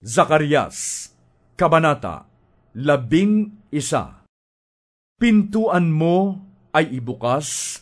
Zacarias, Kabanata 11. Pintuan mo ay ibukas,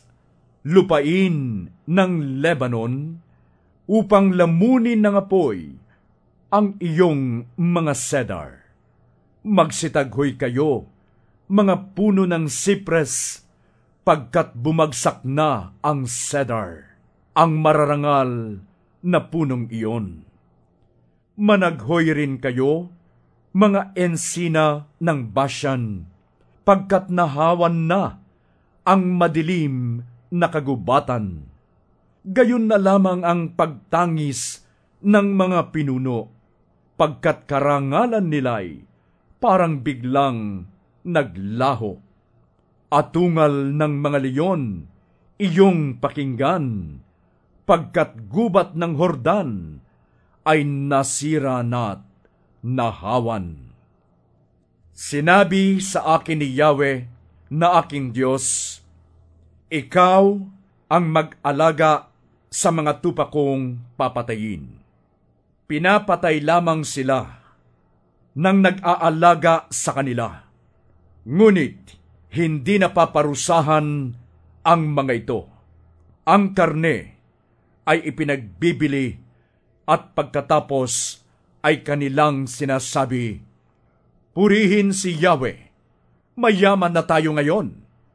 lupain ng Lebanon, upang lamunin ng apoy ang iyong mga cedar. Magsitaghoy kayo, mga puno ng sipres, pagkat bumagsak na ang cedar, ang mararangal na punong iyon. Managhoy rin kayo, mga ensina ng Bashan, pagkat nahawan na ang madilim na kagubatan. Gayon na lamang ang pagtangis ng mga pinuno, pagkat karangalan nila'y parang biglang naglaho. Atungal ng mga leyon, iyong pakinggan, pagkat gubat ng Hordan ay nasira na't nahawan. Sinabi sa akin ni Yahweh na aking Diyos, ikaw ang mag-alaga sa mga tupa kong papatayin. Pinapatay lamang sila nang nag-aalaga sa kanila. Ngunit hindi napaparusahan ang mga ito. Ang karne ay ipinagbibili at pagkatapos ay kanilang sinasabi, purihin si Yahweh, mayaman na tayo ngayon.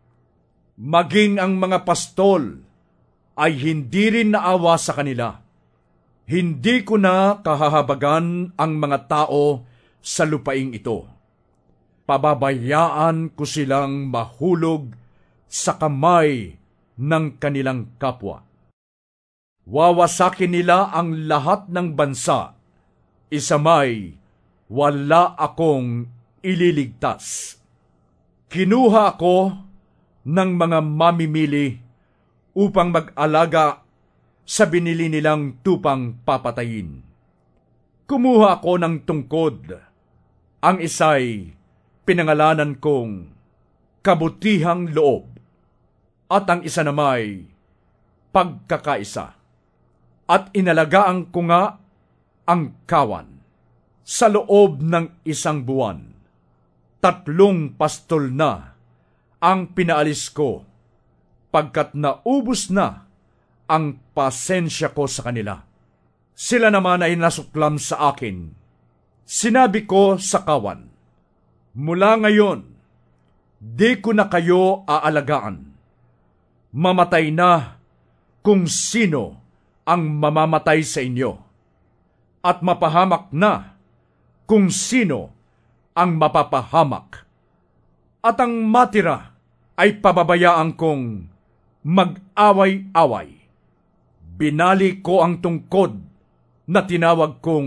Maging ang mga pastol ay hindi rin naawa sa kanila. Hindi ko na kahahabagan ang mga tao sa lupaing ito. Pababayaan ko silang mahulog sa kamay ng kanilang kapwa. Wawasakin nila ang lahat ng bansa, isamay, wala akong ililigtas. Kinuha ako ng mga mamimili upang mag-alaga sa binili nilang tupang papatayin. Kumuha ako ng tungkod, ang isa'y pinangalanan kong kabutihang loob, at ang isa namay pagkakaisa. At inalagaan ko nga ang kawan. Sa loob ng 1 buwan, 3 pastol na ang pinaalis ko, pagkat naubos na ang pasensya ko sa kanila. Sila naman ay nasuklam sa akin. Sinabi ko sa kawan, mula ngayon, di ko na kayo aalagaan. Mamatay na kung sino ang mamamatay sa inyo, at mapahamak na kung sino ang mapapahamak, at ang matira ay pababayaan kong mag-away-away. Binali ko ang tungkod na tinawag kong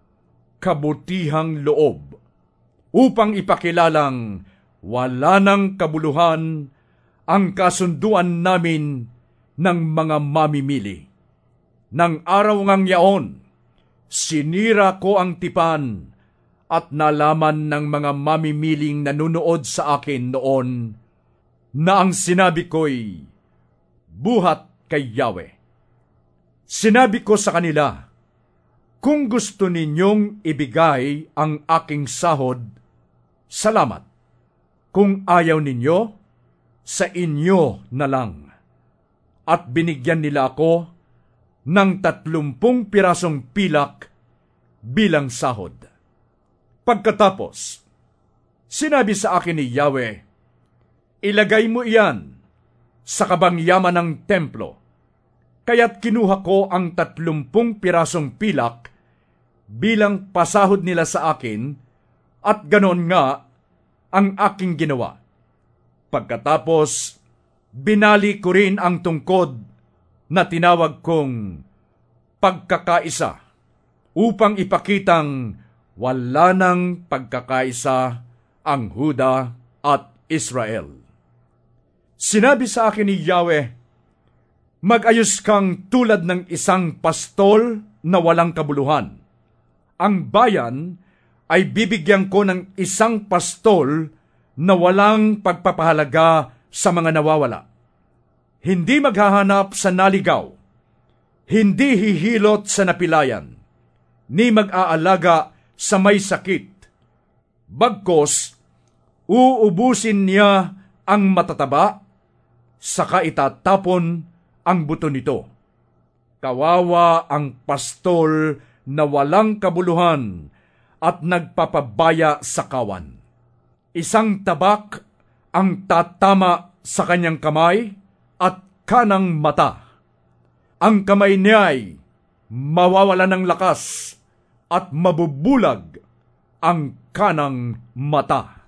kabutihang loob, upang ipakilalang wala ng kabuluhan ang kasunduan namin ng mga mamimili. Nang araw ngang yaon, sinira ko ang tipan at nalaman ng mga mamimiling nanunood sa akin noon na ang sinabi ko'y buhat kay Yahweh. Sinabi ko sa kanila, kung gusto ninyong ibigay ang aking sahod, salamat. Kung ayaw ninyo, sa inyo na lang. At binigyan nila ako ng 30 pirasong pilak bilang sahod. Pagkatapos, sinabi sa akin ni Yahweh, ilagay mo iyan sa kabangyaman ng templo. Kaya't kinuha ko ang 30 pirasong pilak bilang pasahod nila sa akin, at ganon nga ang aking ginawa. Pagkatapos, binali ko rin ang tungkod na tinawag kong pagkakaisa, upang ipakitang wala ng pagkakaisa ang Huda at Israel. Sinabi sa akin ni Yahweh, mag-ayos kang tulad ng isang pastol na walang kabuluhan. Ang bayan ay bibigyan ko ng 1 pastol na walang pagpapahalaga sa mga nawawala. Hindi maghahanap sa naligaw, hindi hihilot sa napilayan, ni mag-aalaga sa may sakit. Bagkos, uubusin niya ang matataba, saka itatapon ang buto nito. Kawawa ang pastol na walang kabuluhan at nagpapabaya sa kawan. Isang tabak ang tatama sa kanyang kamay at kanang mata. Ang kamay niya'y mawawala ng lakas at mabubulag ang kanang mata.